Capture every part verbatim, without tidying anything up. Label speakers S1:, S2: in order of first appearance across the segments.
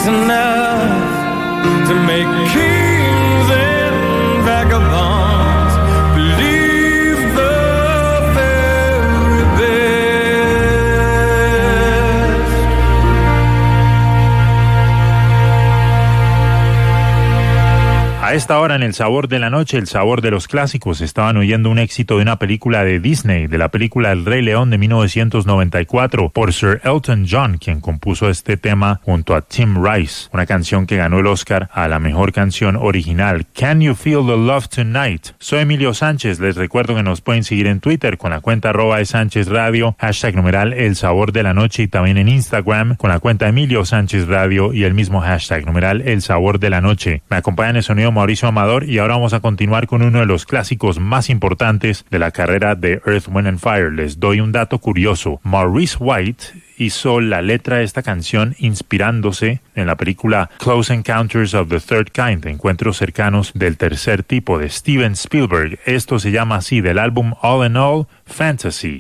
S1: It's enough to make kings and vagabonds believe the very best.
S2: A esta hora en El Sabor de la Noche, el sabor de los clásicos, estaban oyendo un éxito de una película de Disney, de la película El Rey León de mil novecientos noventa y cuatro, por Sir Elton John, quien compuso este tema junto a Tim Rice, una canción que ganó el Oscar a la mejor canción original, Can You Feel the Love Tonight? Soy Emilio Sánchez, les recuerdo que nos pueden seguir en Twitter con la cuenta arroba de Sánchez Radio, hashtag numeral El Sabor de la Noche, y también en Instagram con la cuenta Emilio Sánchez Radio y el mismo hashtag numeral El Sabor de la Noche. Me acompaña en el sonido Mauricio Amador y ahora vamos a continuar con uno de los clásicos más importantes de la carrera de Earth, Wind and Fire. Les doy un dato curioso. Maurice White hizo la letra de esta canción inspirándose en la película Close Encounters of the Third Kind, Encuentros cercanos del tercer tipo, de Steven Spielberg. Esto se llama así, del álbum All in All, Fantasy.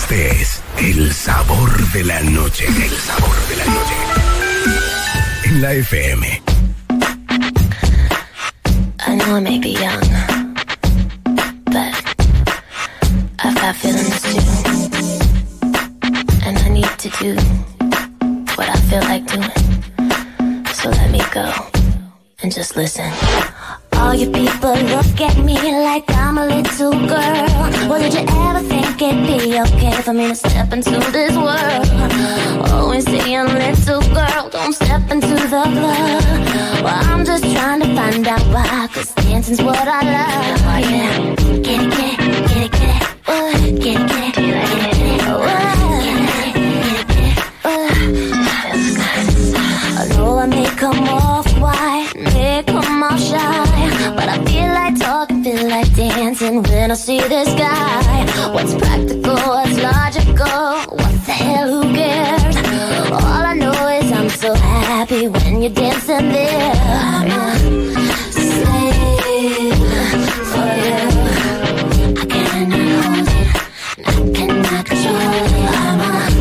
S3: Este es el sabor de la noche. El sabor de la noche. En la F M.
S4: I know I may be young, but I've got feelings too. And I need to do what I feel like doing. So let me go and just listen. All you people look at me like I'm a little girl. Well, did you ever think it'd be okay for me to step into this world? Always saying, little girl, don't step into the club. Well, I'm just trying to find out why, cause dancing's what I love. Oh yeah, get it, get it, get it, get it. Uh, get it, get it, get it, get it. Uh, get it, get it, uh. I know I may come off white, may come off shy, but I feel like talking, feel like dancing when I see this guy. What's practical, what's logical, what the hell, who cares? All I know is I'm so happy when you're dancing there. I'm a slave for you. I cannot hold it, I cannot control it. I'm a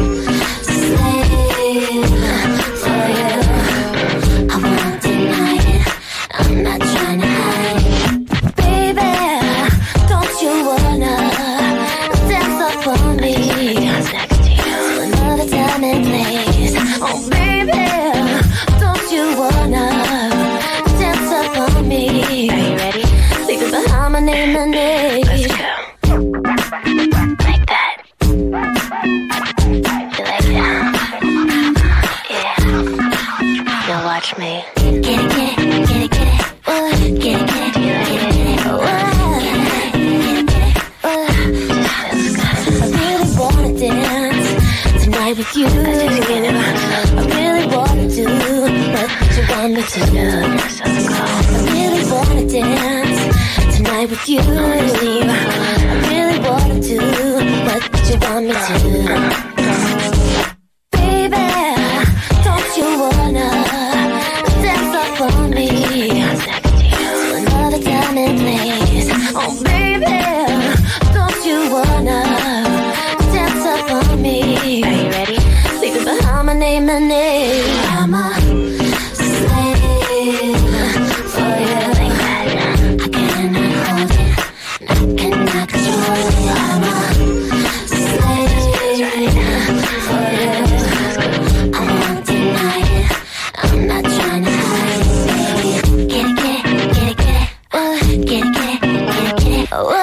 S4: slave for you. I won't deny it, I'm not trying to hide it. Baby, don't you wanna dance up on me? To another time and place. Oh baby, don't you wanna dance up on me? Are you ready? Leave it behind my name and age. Let's go. Like that. You like that? Yeah. Now watch me. Get it, get it, get it, get it. Uh, get it, get it, get it, get it. Uh, get it, get it, uh. I really wanna dance tonight with you. I really wanna do what you want me to do. I really wanna dance tonight with you. I really wanna do what you want me to do. Baby, don't you wanna dance up on me? To another time and place. Oh baby, don't you wanna dance up on me? Are you ready? Leave it behind my name and age. I'm a slave for you. Like that. I cannot hold it, I cannot control it. I'm a slave for you. I won't deny it, I'm not trying to hide it. Get it, get it, get it, get it. Uh, get it, get it, get it, get it. Uh,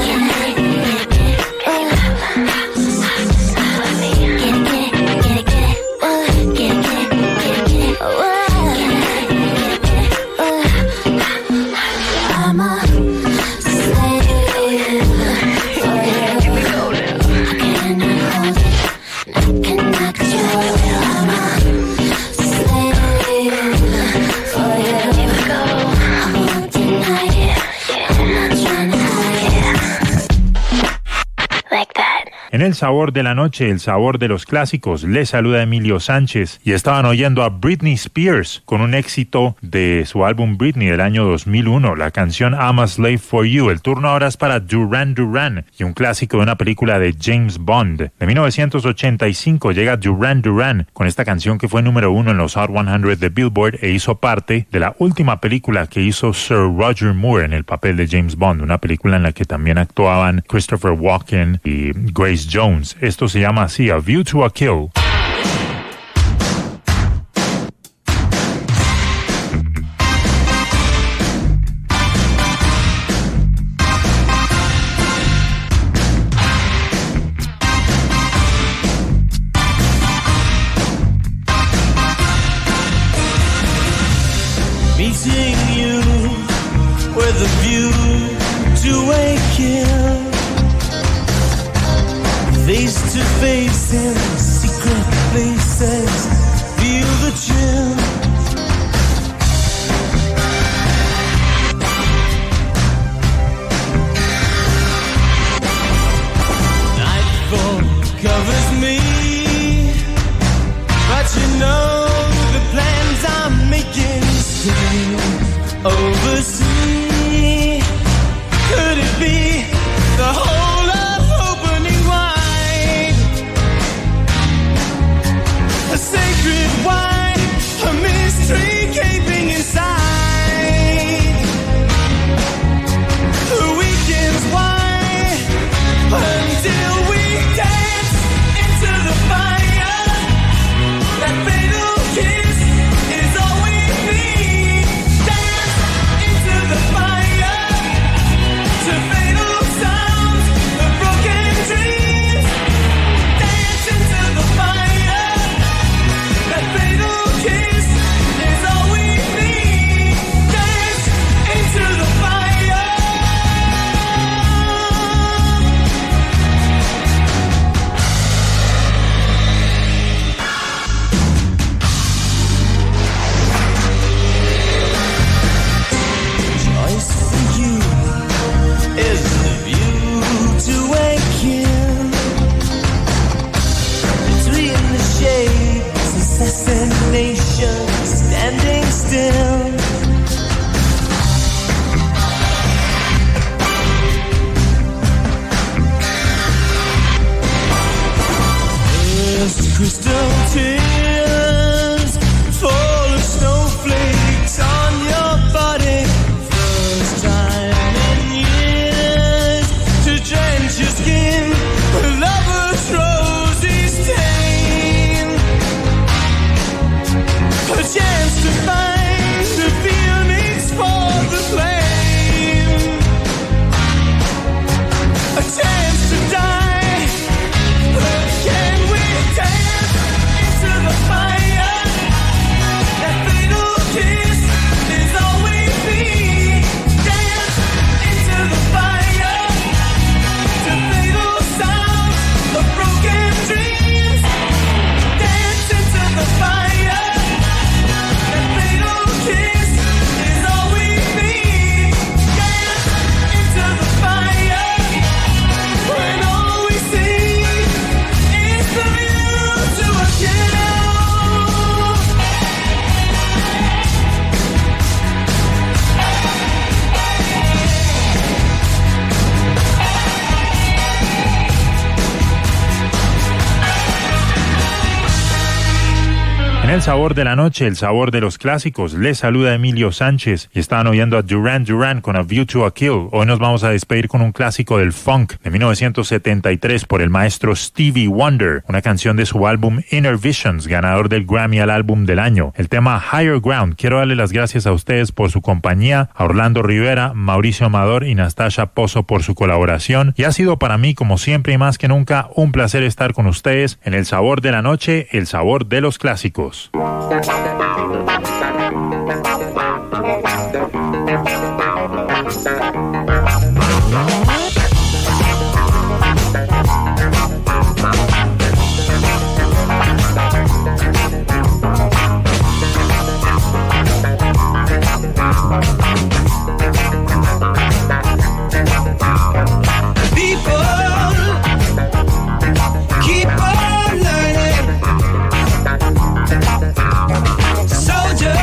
S2: En el sabor de la noche, el sabor de los clásicos, les saluda Emilio Sánchez y estaban oyendo a Britney Spears con un éxito de su álbum Britney del año dos mil uno, la canción I'm a Slave for You. El turno ahora es para Duran Duran y un clásico de una película de James Bond. De mil novecientos ochenta y cinco llega Duran Duran con esta canción que fue número uno en los Hot cien de Billboard e hizo parte de la última película que hizo Sir Roger Moore en el papel de James Bond, una película en la que también actuaban Christopher Walken y Grace Jones. Esto se llama así, A View to a Kill.
S1: Meeting you with a view to a kill. Face to face in secret places, feel the chill. Nightfall covers me, but you know the plans I'm making stay overseas. Could it be the whole of opening wide? crystal tears fall as snowflakes on your body. First time in years to drench your skin with lover's rosy stain. A chance to find the feelings for the flame. A chance to die. Can we dance into the fire? That fatal kiss is all we need. Dance into the fire. To fatal sounds of broken dreams. Dance into the fire. That fatal kiss is all we need. Dance into the fire. When all we see is the view to a kill.
S2: En el sabor de la noche, el sabor de los clásicos, les saluda Emilio Sánchez y estaban oyendo a Duran Duran con A View to a Kill. Hoy nos vamos a despedir con un clásico del funk de mil novecientos setenta y tres por el maestro Stevie Wonder, una canción de su álbum Inner Visions, ganador del Grammy al álbum del año. El tema Higher Ground. Quiero darle las gracias a ustedes por su compañía, a Orlando Rivera, Mauricio Amador y Nastasha Pozo por su colaboración, y ha sido para mí, como siempre y más que nunca, un placer estar con ustedes en el sabor de la noche, el sabor de los clásicos.
S1: Keep on learning. Soldier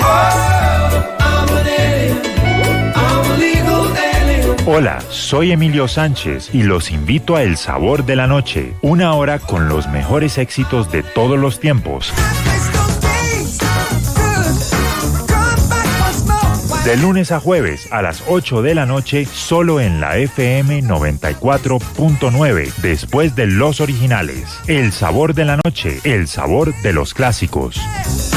S2: Hola, soy Emilio Sánchez y los invito a El Sabor de la Noche, una hora con los mejores éxitos de todos los tiempos. De lunes a jueves a las ocho de la noche, solo en la F M noventa y cuatro punto nueve, después de los originales. El Sabor de la Noche, el sabor de los clásicos.